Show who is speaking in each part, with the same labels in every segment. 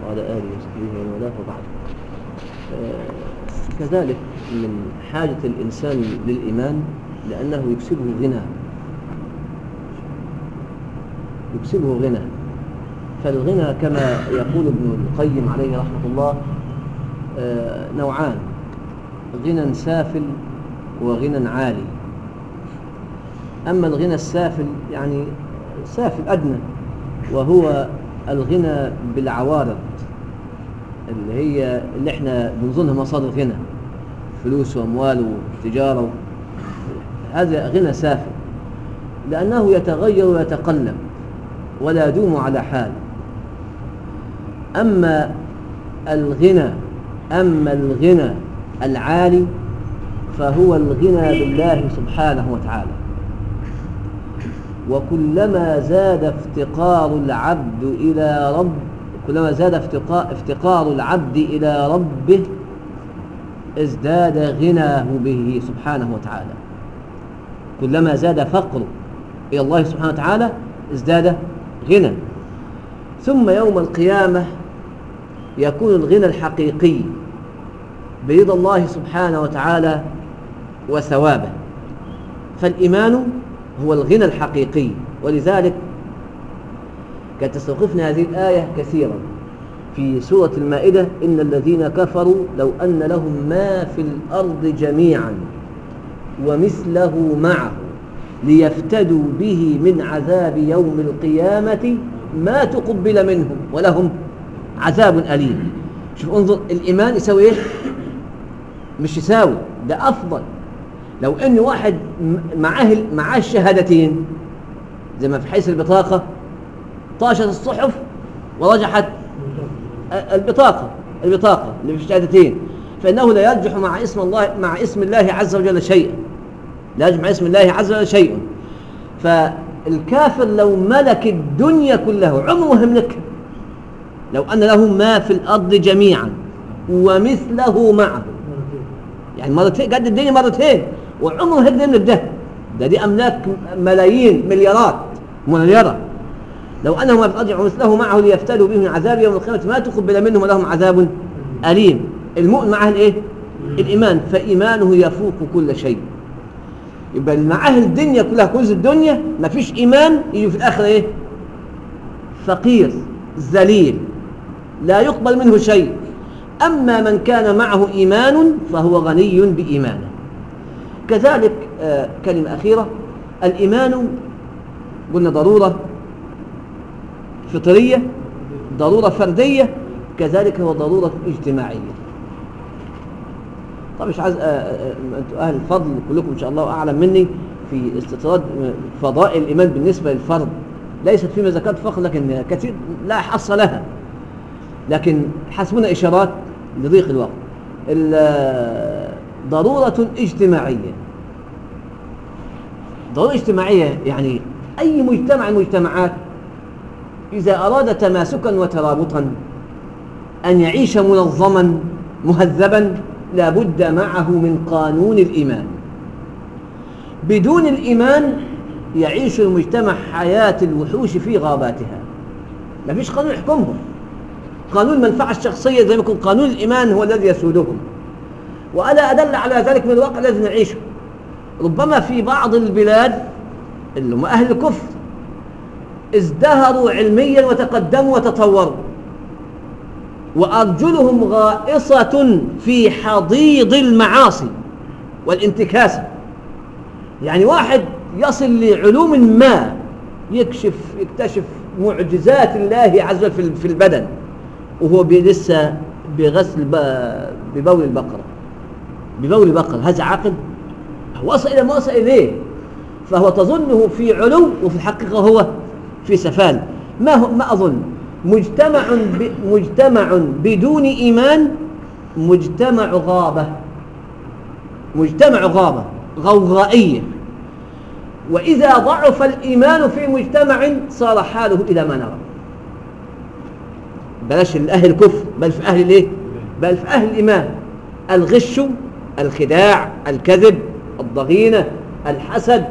Speaker 1: وعلى آله وصحبه ومن والاه وبعد. كذلك من حاجة الإنسان للإيمان لأنه يكسبه غنى. فالغنى كما يقول ابن القيم عليه رحمة الله نوعان: غنى سافل وغنى عالي. أما الغنى السافل يعني سافل أدنى، وهو الغنى بالعوارض اللي احنا بنظنها مصادر غنى، فلوس وأموال وتجارة. هذا غنى سافل لأنه يتغير ويتقلب ولا يدوم على حال. أما الغنى العالي فهو الغنى بالله سبحانه وتعالى. وكلما زاد افتقار العبد إلى ربه ازداد غناه به سبحانه وتعالى. كلما زاد فقره إلى الله سبحانه وتعالى ازداد غنى. ثم يوم القيامة يكون الغنى الحقيقي برضا الله سبحانه وتعالى وثوابه. فالإيمان هو الغنى الحقيقي، ولذلك كانت تستوقفنا هذه الآية كثيرا في سورة المائدة: إن الذين كفروا لو أن لهم ما في الأرض جميعا ومثله معه ليفتدوا به من عذاب يوم القيامة ما تقبل منهم ولهم عذاب أليم. شوف، انظر، الإيمان يساوي إيه؟ مش يساوي، ده أفضل. لو أن واحد معاه الشهادتين زي ما في حيث البطاقة، طاشت الصحف ورجحت البطاقة اللي في الشهادتين، فإنه لا يرجح مع اسم الله عز وجل شيئا، لا يرجح مع اسم الله عز وجل شيء. فالكافر لو ملك الدنيا كله عمره يملكها، لو أن له ما في الأرض جميعا ومثله معه، يعني مرتين، قد الدنيا مرتين، وعمره يقدر يملك ده. دي أملاك ملايين، مليارات. لو أنهم يرجعوا مثله معه ليفتدوا به من عذاب يوم القيامة ما تقبل منهم ولهم عذاب أليم. المؤمن معه الإيه؟ الإيمان، فإيمانه يفوق كل شيء. يبقى معه الدنيا كلها، كنز الدنيا، ما فيش إيمان، يجي في الآخر إيه؟ فقير ذليل لا يقبل منه شيء. أما من كان معه إيمان فهو غني بإيمانه. كذلك كلمة أخيرة: الإيمان قلنا ضرورة فطرية، ضرورة فردية، كذلك هو ضرورة اجتماعية. طب مش عايز أنتم أهل الفضل كلكم إن شاء الله أعلم مني في استطراد فضائل الإيمان بالنسبة للفرد، ليست فيما ذكرت فقط، لكن كثير لا حص لها، لكن حسبنا إشارات لضيق الوقت. ضرورة اجتماعية. ضرورة اجتماعية يعني أي مجتمع من المجتمعات إذا أراد تماسكا وترابطا أن يعيش منظما مهذبا لابد معه من قانون الإيمان. بدون الإيمان يعيش المجتمع حياة الوحوش في غاباتها، ما فيش قانون يحكمهم. قانون المنفعة الشخصية زي ما يكون قانون الإيمان هو الذي يسودهم. وألا أدل على ذلك من الواقع الذي نعيشه. ربما في بعض البلاد اللي هم أهل الكفر ازدهروا علميا وتقدموا وتطوروا، وأرجلهم غائصة في حضيض المعاصي والانتكاسة. يعني واحد يصل لعلوم ما، يكتشف معجزات الله عز وجل في البدن وهو لسه بغسل ببول البقرة. هذا عاقل؟ وصل إلى ما وصل إليه، فهو تظنه في علو وفي الحقيقة هو في سفال. ما أظن مجتمع بدون إيمان مجتمع غابة غوغائية. وإذا ضعف الإيمان في مجتمع صار حاله إلى ما نرى. بلاش الأهل الكفر، بل في أهل الإيه؟ بل في أهل الإيمان. الغش، الخداع، الكذب، الضغينة، الحسد،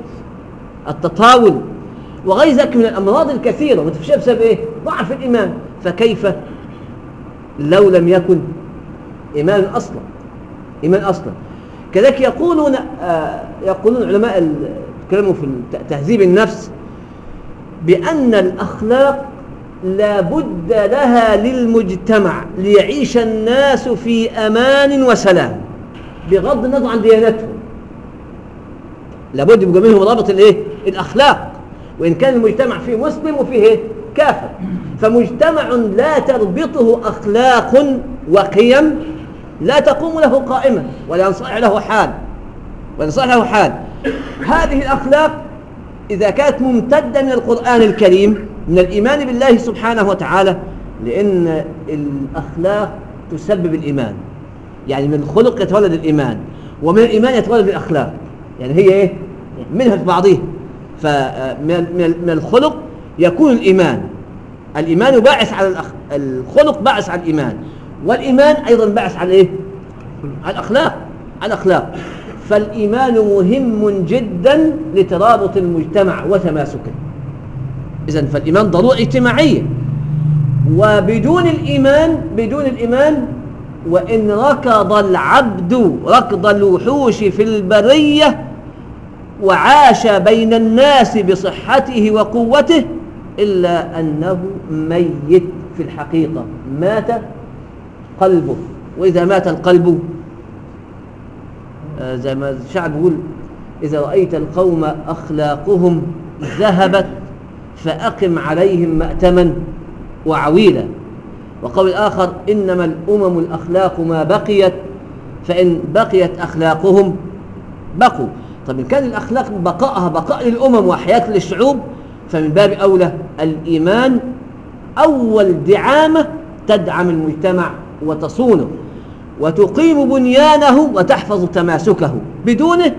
Speaker 1: التطاول وغير ذلك من الأمراض الكثيرة متفشية بسبب إيه؟ ضعف الإيمان. فكيف لو لم يكن إيمان أصلا؟ إيمان أصلا. كذلك يقولون علماء يتكلموا في تهذيب النفس بأن الأخلاق لا بد لها للمجتمع ليعيش الناس في أمان وسلام بغض النظر عن ديانتهم. لابد يبقى منهم رابط الأخلاق، وإن كان المجتمع فيه مسلم وفيه كافر. فمجتمع لا تربطه أخلاق وقيم لا تقوم له قائمة ولا ينصلح له حال. هذه الأخلاق إذا كانت ممتدة من القرآن الكريم، من الإيمان بالله سبحانه وتعالى، لأن الأخلاق تسبب الإيمان. يعني من الخلق يتولد الإيمان، ومن الإيمان يتولد الأخلاق. يعني هي منها في بعضها. فمن الخلق يكون الإيمان باعث على الخلق، باعث على الإيمان، والإيمان أيضا باعث على على الأخلاق. فالإيمان مهم جدا لترابط المجتمع وتماسكه. إذن فالإيمان ضرورة اجتماعية. وبدون الإيمان وإن ركض العبد ركض الوحوش في البرية وعاش بين الناس بصحته وقوته إلا أنه ميت في الحقيقة، مات قلبه. وإذا مات القلب زي ما الشعب يقول: إذا رأيت القوم أخلاقهم ذهبت فأقم عليهم مأتما وعويلا. وقول آخر: إنما الأمم الأخلاق ما بقيت، فإن بقيت أخلاقهم بقوا. طب إن كان الأخلاق بقائها بقاء للأمم وحياة للشعوب، فمن باب أولى الإيمان أول دعامة تدعم المجتمع وتصونه وتقيم بنيانه وتحفظ تماسكه. بدونه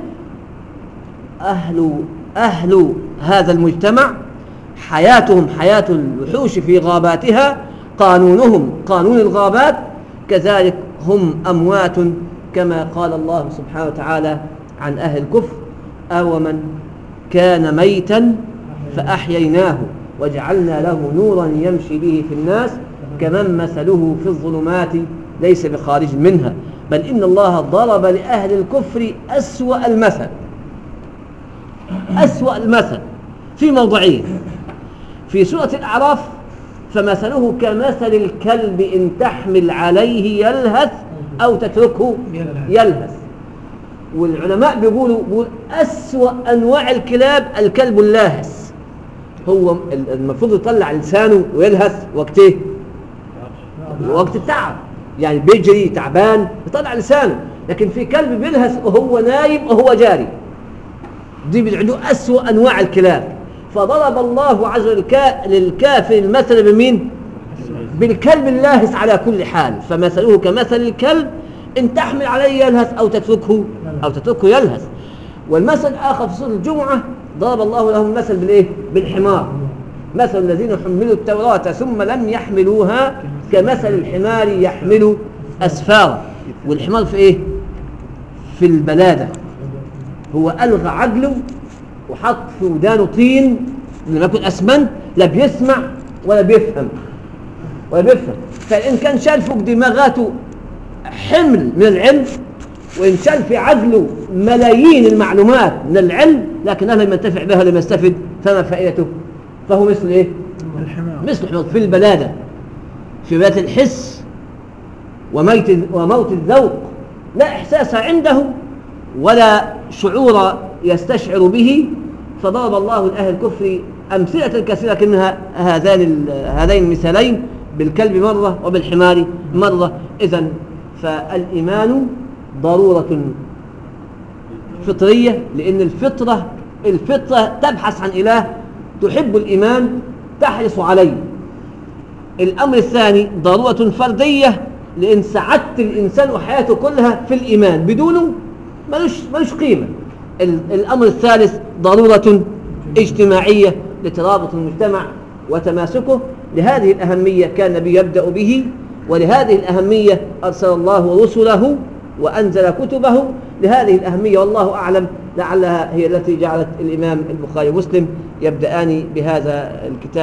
Speaker 1: أهل هذا المجتمع حياتهم حياة الوحوش في غاباتها، قانونهم قانون الغابات، كذلك هم أموات كما قال الله سبحانه وتعالى عن أهل الكفر: أومن كان ميتا فأحييناه وجعلنا له نورا يمشي به في الناس كمن مثله في الظلمات ليس بخارج منها. بل إن الله ضرب لأهل الكفر أسوأ المثل في موضعين. في سورة الأعراف: فمثله كمثل الكلب إن تحمل عليه يلهث أو تتركه يلهث. والعلماء بيقولوا أسوأ أنواع الكلاب الكلب اللاهث. هو المفروض يطلع لسانه ويلهث وقت التعب، يعني بيجري تعبان يطلع لسانه. لكن في كلب بيلهث وهو نايم وهو جاري. دي بيعدوا أسوأ أنواع الكلاب. فضرب الله عز وجل للكافر المثل بمين؟ بالكلب اللاهث على كل حال. فمثله كمثل الكلب إن تحمل عليه يلهث أو تتركه يلهث. والمثل الآخر في سورة الجمعة: ضرب الله لهم مثل بالحمار: مثل الذين حملوا التوراة ثم لم يحملوها كمثل الحمار يحمل أسفارا. والحمار في البلادة. هو ألغى عقله وحط في ودانه طين لما يكون أسمنت، لا بيسمع ولا بيفهم. فإن كان شال فوق دماغاته حمل من العلم، وإن شال في عقله ملايين المعلومات من العلم، لكنه لم ينتفع بها لم يستفد، فما فائدته؟ فهو مثل الحمار في البلادة، في بلاد الحس وموت الذوق، لا إحساس عنده ولا شعور يستشعر به. فضرب الله لأهل الكفر أمثلة كثيرة كأنها هذين المثالين، بالكلب مرة وبالحمار مرة. إذن فالإيمان ضرورة فطرية، لأن الفطرة تبحث عن إله تحب الإيمان تحرص عليه. الأمر الثاني ضرورة فردية، لأن سعادة الإنسان وحياته كلها في الإيمان، بدونه ملوش قيمة. الأمر الثالث ضرورة اجتماعية لترابط المجتمع وتماسكه. لهذه الأهمية كان النبي يبدأ به، ولهذه الأهمية أرسل الله رسله وأنزل كتبه. لهذه الأهمية والله أعلم لعلها هي التي جعلت الإمام البخاري ومسلم يبدأان بهذا الكتاب.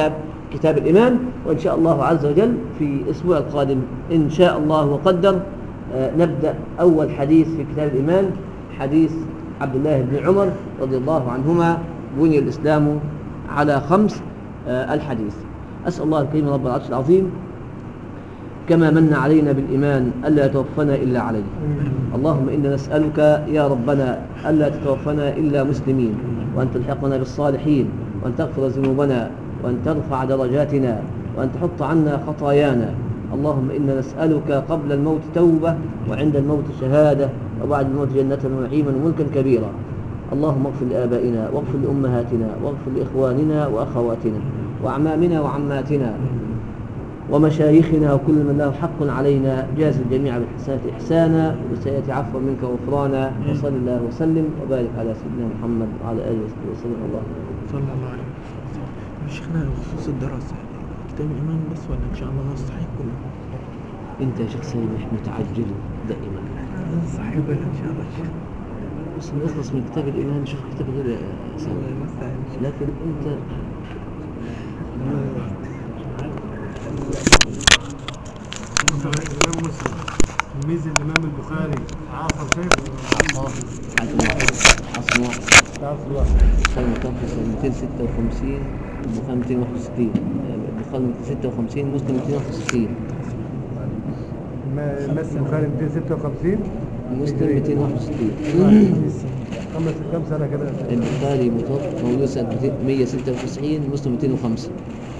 Speaker 1: كتاب الإيمان. وإن شاء الله عز وجل في الأسبوع القادم إن شاء الله وقدر نبدأ أول حديث في كتاب الإيمان، حديث عبد الله بن عمر رضي الله عنهما: بني الإسلام على 5. الحديث. أسأل الله الكريم رب العرش العظيم كما من علينا بالإيمان ألا يتوفنا إلا عليه. اللهم إنا نسألك يا ربنا ألا تتوفنا إلا مسلمين، وأن تلحقنا بالصالحين، وأن تغفر ذنوبنا، وأن ترفع درجاتنا، وأن تحط عنا خطايانا. اللهم إنا نسألك قبل الموت توبة، وعند الموت شهادة، وبعد الموت جنة ونعيما وملكا كبيرا. اللهم اغفر لآبائنا واغفر لأمهاتنا واغفر لإخواننا وأخواتنا وأعمامنا وعماتنا ومشايخنا وكل من له حق علينا. جاز الجميع بالحسنات إحسانا وبالسيئات عفوا منك وغفرانا. وصل الله وسلم وبارك على سيدنا محمد وعلى آله وصحبه وسلم. الله
Speaker 2: صلى الله عليه وسلم. شيخنا بخصوص الدراسة كتاب الإيمان بس ولا إن شاء الله نصحيح كله؟
Speaker 1: أنت يا شيخ سليم متعجل دائما.
Speaker 2: نصحيح كله إن شاء الله.
Speaker 1: بس نخلص من كتاب الإيمان نشوف كتاب غير سليم. لكن أنت
Speaker 3: الإمام مسلم تلميذ الإمام البخاري عاصر شيخ
Speaker 1: عصمة سنة متوفى سنة 256 البخاري 261 البخاري 256 مسلم 261
Speaker 3: مسلم البخاري 256
Speaker 1: مسلم 261
Speaker 3: كم سنة كده؟
Speaker 1: البخاري مولود سنة 196 مسلم 205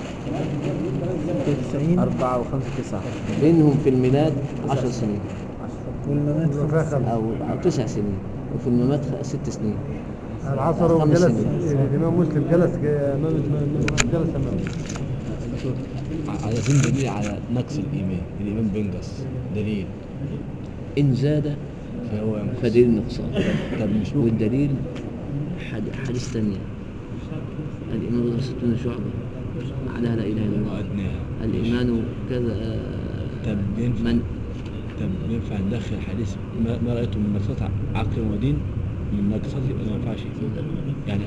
Speaker 2: 4 و5 9
Speaker 1: بينهم في الميلاد 10 سنين
Speaker 2: والممات
Speaker 1: أو 9 سنين، وفي الممات 6 سنين.
Speaker 3: العصر وجلس الإمام مسلم جلس أمامه.
Speaker 4: عايزين دليل على نقص الإيمان بينقص دليل.
Speaker 1: إن زاد فدليل نقصان.
Speaker 4: طب مش
Speaker 1: والدليل حديث ثانية: الإيمان بضع 60 شعبة على لا إله إلا الله. الإيمان كذا.
Speaker 4: طب ينفع ندخل حديث ما رأيته من نقصات عقل ودين من نقصات ما ينفعش يعني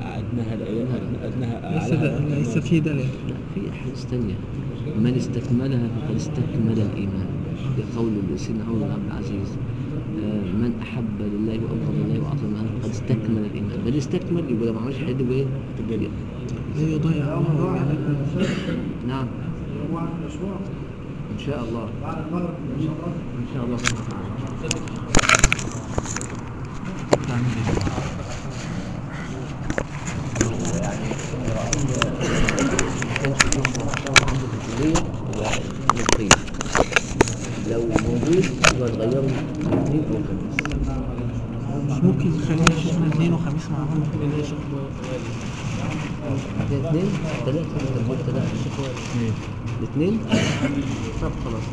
Speaker 4: أدناها
Speaker 2: ليس في دليل.
Speaker 1: لا، في أحاديث ثانية: من استكملها فقد استكمل الإيمان، بقول سيدنا عمر بن عبد العزيز: من أحب لله وأبغض لله وأعطى الله فقد استكمل الإيمان. بل استكمل يقول لو ما عملش حد يقول إيه؟ تبقى
Speaker 2: لا يضيع الله عليكم.
Speaker 1: نعم إن شاء الله إن شاء الله سبحانه لو موجود يبقى نغيره اثنين أو خميس.
Speaker 2: مش ممكن نخليها شيخنا 2 وخميس مع بعض كده يا شيخ؟
Speaker 1: اثنين ثلاثة الاثنين. طب خلاص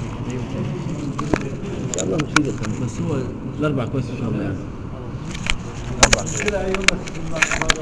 Speaker 1: ان شاء الله مش
Speaker 4: بس هو الأربع كويس إن شاء الله يعني.